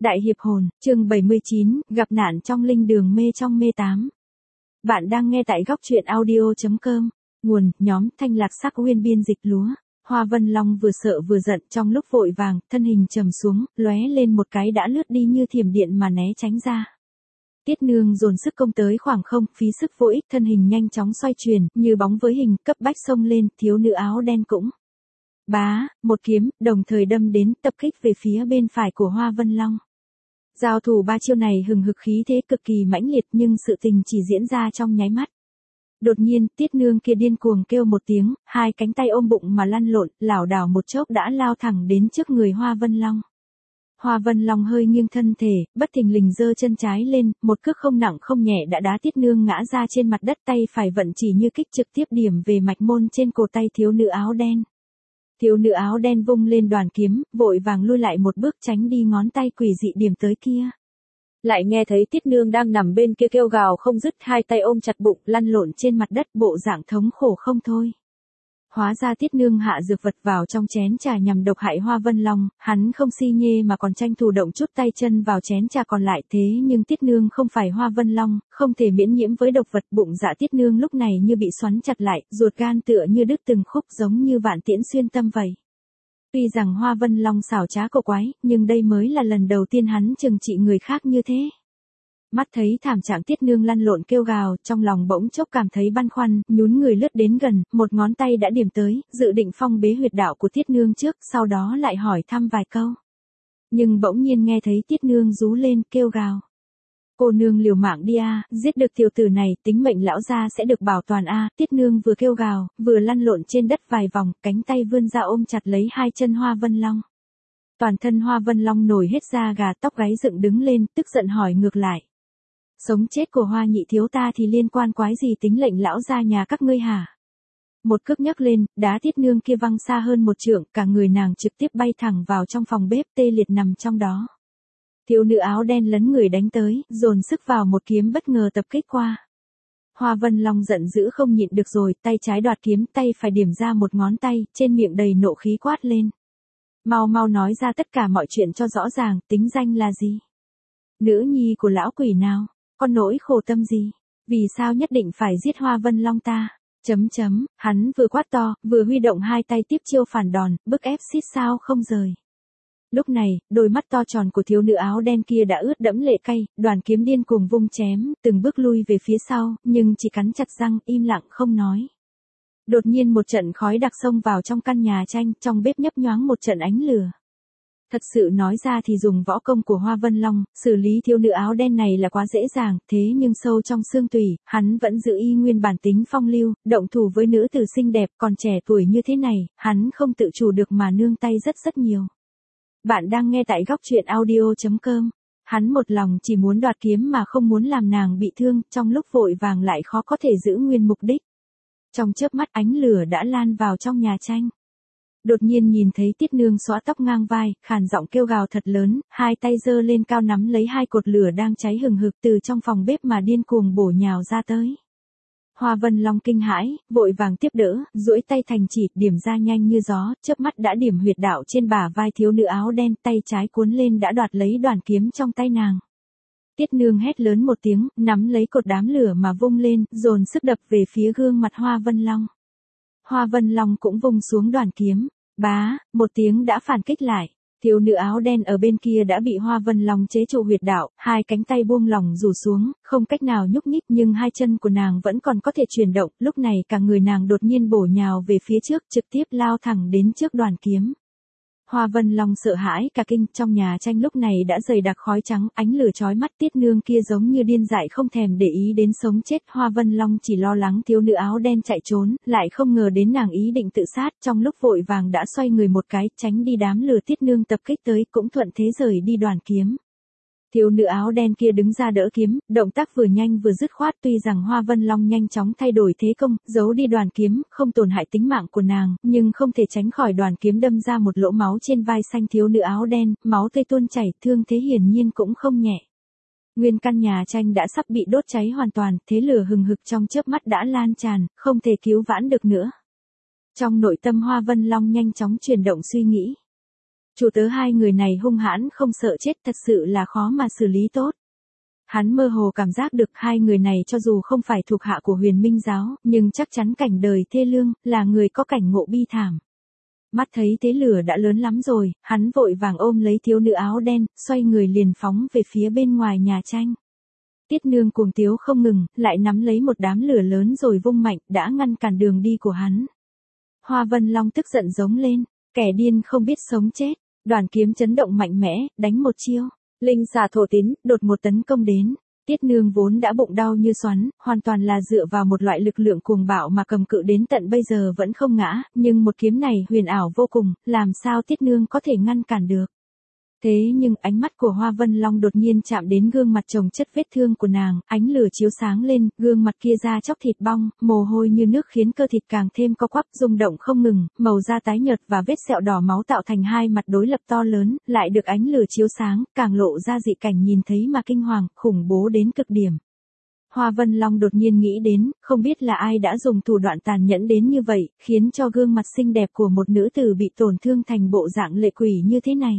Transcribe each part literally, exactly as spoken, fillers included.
Đại hiệp hồn, chương bảy mươi chín, gặp nạn trong linh đường mê trong mê tám. Bạn đang nghe tại góc truyện audio chấm com. Nguồn, nhóm, Thanh Lạc Sắc Uyên biên dịch lúa. Hoa Vân Long vừa sợ vừa giận, trong lúc vội vàng, thân hình trầm xuống, lóe lên một cái đã lướt đi như thiểm điện mà né tránh ra. Tiết Nương dồn sức công tới khoảng không, phí sức vô ích, thân hình nhanh chóng xoay chuyển, như bóng với hình, cấp bách xông lên, thiếu nữ áo đen cũng. Bá, một kiếm, đồng thời đâm đến, tập kích về phía bên phải của Hoa Vân Long. Giao thủ ba chiêu này hừng hực khí thế cực kỳ mãnh liệt, nhưng sự tình chỉ diễn ra trong nháy mắt. Đột nhiên, Tiết Nương kia điên cuồng kêu một tiếng, hai cánh tay ôm bụng mà lăn lộn, lảo đảo một chốc đã lao thẳng đến trước người Hoa Vân Long. Hoa Vân Long hơi nghiêng thân thể, bất thình lình giơ chân trái lên, một cước không nặng không nhẹ đã đá Tiết Nương ngã ra trên mặt đất, tay phải vận chỉ như kích trực tiếp điểm về mạch môn trên cổ tay thiếu nữ áo đen. Thiếu nữ áo đen vung lên đoàn kiếm, vội vàng lui lại một bước tránh đi ngón tay quỷ dị điểm tới kia. Lại nghe thấy Tiết Nương đang nằm bên kia kêu gào không dứt, hai tay ôm chặt bụng, lăn lộn trên mặt đất, bộ dạng thống khổ không thôi. Hóa ra Tiết Nương hạ dược vật vào trong chén trà nhằm độc hại Hoa Vân Long, hắn không si nhê mà còn tranh thủ động chút tay chân vào chén trà còn lại, thế nhưng Tiết Nương không phải Hoa Vân Long, không thể miễn nhiễm với độc vật. Bụng dạ Tiết Nương lúc này như bị xoắn chặt lại, ruột gan tựa như đứt từng khúc, giống như vạn tiễn xuyên tâm vậy. Tuy rằng Hoa Vân Long xảo trá cổ quái, nhưng đây mới là lần đầu tiên hắn trừng trị người khác như thế. Mắt thấy thảm trạng Tiết Nương lăn lộn kêu gào, trong lòng bỗng chốc cảm thấy băn khoăn, nhún người lướt đến gần, một ngón tay đã điểm tới, dự định phong bế huyệt đạo của Tiết Nương trước, sau đó lại hỏi thăm vài câu. Nhưng bỗng nhiên nghe thấy Tiết Nương rú lên, kêu gào. Cô nương liều mạng đi a, giết được tiểu tử này, tính mệnh lão gia sẽ được bảo toàn a. Tiết Nương vừa kêu gào, vừa lăn lộn trên đất vài vòng, cánh tay vươn ra ôm chặt lấy hai chân Hoa Vân Long. Toàn thân Hoa Vân Long nổi hết da gà, tóc gáy dựng đứng lên, tức giận hỏi ngược lại. Sống chết của Hoa nhị thiếu ta thì liên quan quái gì tính lệnh lão gia nhà các ngươi hả? Một cước nhấc lên, đá Tiết Nương kia văng xa hơn một trượng, cả người nàng trực tiếp bay thẳng vào trong phòng bếp, tê liệt nằm trong đó. Thiếu nữ áo đen lấn người đánh tới, dồn sức vào một kiếm bất ngờ tập kích qua. Hoa Vân Long giận dữ không nhịn được rồi, tay trái đoạt kiếm, tay phải điểm ra một ngón tay, trên miệng đầy nộ khí quát lên. Mau mau nói ra tất cả mọi chuyện cho rõ ràng, tính danh là gì? Nữ nhi của lão quỷ nào? Con nỗi khổ tâm gì? Vì sao nhất định phải giết Hoa Vân Long ta? Chấm chấm, hắn vừa quát to, vừa huy động hai tay tiếp chiêu phản đòn, bức ép xít sao không rời. Lúc này, đôi mắt to tròn của thiếu nữ áo đen kia đã ướt đẫm lệ cay, đoàn kiếm điên cuồng vung chém, từng bước lui về phía sau, nhưng chỉ cắn chặt răng, im lặng không nói. Đột nhiên một trận khói đặc xông vào trong căn nhà tranh, trong bếp nhấp nhoáng một trận ánh lửa. Thật sự nói ra thì dùng võ công của Hoa Vân Long, xử lý thiếu nữ áo đen này là quá dễ dàng, thế nhưng sâu trong xương tủy, hắn vẫn giữ y nguyên bản tính phong lưu, động thủ với nữ tử xinh đẹp còn trẻ tuổi như thế này, hắn không tự chủ được mà nương tay rất rất nhiều. Bạn đang nghe tại góc truyện audio chấm com. Hắn một lòng chỉ muốn đoạt kiếm mà không muốn làm nàng bị thương, trong lúc vội vàng lại khó có thể giữ nguyên mục đích. Trong chớp mắt ánh lửa đã lan vào trong nhà tranh. Đột nhiên nhìn thấy Tiết Nương xõa tóc ngang vai, khàn giọng kêu gào thật lớn, hai tay giơ lên cao nắm lấy hai cột lửa đang cháy hừng hực từ trong phòng bếp mà điên cuồng bổ nhào ra tới. Hoa Vân Long kinh hãi, vội vàng tiếp đỡ, duỗi tay thành chỉ, điểm ra nhanh như gió, chớp mắt đã điểm huyệt đạo trên bả vai thiếu nữ áo đen, tay trái cuốn lên đã đoạt lấy đoàn kiếm trong tay nàng. Tiết Nương hét lớn một tiếng, nắm lấy cột đám lửa mà vung lên, dồn sức đập về phía gương mặt Hoa Vân Long. Hoa Vân Long cũng vung xuống đoàn kiếm, bá, một tiếng đã phản kích lại. Thiếu nữ áo đen ở bên kia đã bị Hoa Vân Long chế trụ huyệt đạo, hai cánh tay buông lỏng rủ xuống, không cách nào nhúc nhích, nhưng hai chân của nàng vẫn còn có thể chuyển động, lúc này cả người nàng đột nhiên bổ nhào về phía trước, trực tiếp lao thẳng đến trước đoàn kiếm. Hoa Vân Long sợ hãi cả kinh, trong nhà tranh lúc này đã dày đặc khói trắng, ánh lửa chói mắt, Tiết Nương kia giống như điên dại không thèm để ý đến sống chết. Hoa Vân Long chỉ lo lắng thiếu nữ áo đen chạy trốn, lại không ngờ đến nàng ý định tự sát, trong lúc vội vàng đã xoay người một cái, tránh đi đám lửa Tiết Nương tập kích tới, cũng thuận thế rời đi đoàn kiếm. Thiếu nữ áo đen kia đứng ra đỡ kiếm, động tác vừa nhanh vừa dứt khoát, tuy rằng Hoa Vân Long nhanh chóng thay đổi thế công, giấu đi đoàn kiếm, không tổn hại tính mạng của nàng, nhưng không thể tránh khỏi đoàn kiếm đâm ra một lỗ máu trên vai xanh thiếu nữ áo đen, máu tươi tuôn chảy, thương thế hiển nhiên cũng không nhẹ. Nguyên căn nhà tranh đã sắp bị đốt cháy hoàn toàn, thế lửa hừng hực trong chớp mắt đã lan tràn, không thể cứu vãn được nữa. Trong nội tâm Hoa Vân Long nhanh chóng chuyển động suy nghĩ. Chủ tớ hai người này hung hãn không sợ chết, thật sự là khó mà xử lý tốt. Hắn mơ hồ cảm giác được hai người này cho dù không phải thuộc hạ của Huyền Minh giáo, nhưng chắc chắn cảnh đời thê lương, là người có cảnh ngộ bi thảm. Mắt thấy thế lửa đã lớn lắm rồi, hắn vội vàng ôm lấy thiếu nữ áo đen, xoay người liền phóng về phía bên ngoài nhà tranh. Tiết Nương cuồng tiếu không ngừng, lại nắm lấy một đám lửa lớn rồi vung mạnh, đã ngăn cản đường đi của hắn. Hoa Vân Long tức giận giống lên, kẻ điên không biết sống chết, đoàn kiếm chấn động mạnh mẽ, đánh một chiêu. Linh xà thổ tín, đột một tấn công đến. Tiết Nương vốn đã bụng đau như xoắn, hoàn toàn là dựa vào một loại lực lượng cuồng bạo mà cầm cự đến tận bây giờ vẫn không ngã, nhưng một kiếm này huyền ảo vô cùng, làm sao Tiết Nương có thể ngăn cản được. Thế nhưng ánh mắt của Hoa Vân Long đột nhiên chạm đến gương mặt chồng chất vết thương của nàng, ánh lửa chiếu sáng lên, gương mặt kia da chóc thịt bong, mồ hôi như nước khiến cơ thịt càng thêm co quắp, rung động không ngừng, màu da tái nhợt và vết sẹo đỏ máu tạo thành hai mặt đối lập to lớn, lại được ánh lửa chiếu sáng, càng lộ ra dị cảnh nhìn thấy mà kinh hoàng, khủng bố đến cực điểm. Hoa Vân Long đột nhiên nghĩ đến, không biết là ai đã dùng thủ đoạn tàn nhẫn đến như vậy, khiến cho gương mặt xinh đẹp của một nữ tử bị tổn thương thành bộ dạng lệ quỷ như thế này.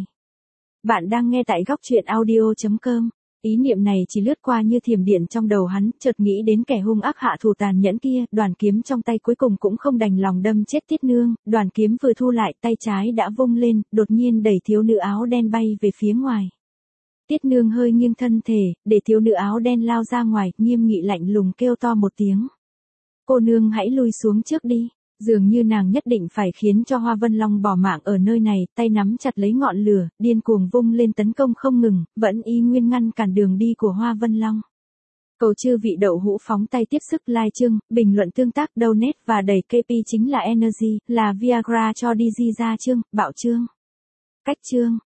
Bạn đang nghe tại góc truyện audio chấm com. Ý niệm này chỉ lướt qua như thiểm điện trong đầu hắn, chợt nghĩ đến kẻ hung ác hạ thủ tàn nhẫn kia, đoàn kiếm trong tay cuối cùng cũng không đành lòng đâm chết Tiết Nương, đoàn kiếm vừa thu lại, tay trái đã vung lên, đột nhiên đẩy thiếu nữ áo đen bay về phía ngoài. Tiết Nương hơi nghiêng thân thể, để thiếu nữ áo đen lao ra ngoài, nghiêm nghị lạnh lùng kêu to một tiếng. Cô nương hãy lui xuống trước đi. Dường như nàng nhất định phải khiến cho Hoa Vân Long bỏ mạng ở nơi này, tay nắm chặt lấy ngọn lửa, điên cuồng vung lên tấn công không ngừng, vẫn y nguyên ngăn cản đường đi của Hoa Vân Long. Cầu chư vị đậu hũ phóng tay tiếp sức like chương, bình luận tương tác donate và đẩy ca pê chính là Energy, là Viagra cho đi di ra chương, bạo chương. Cách chương.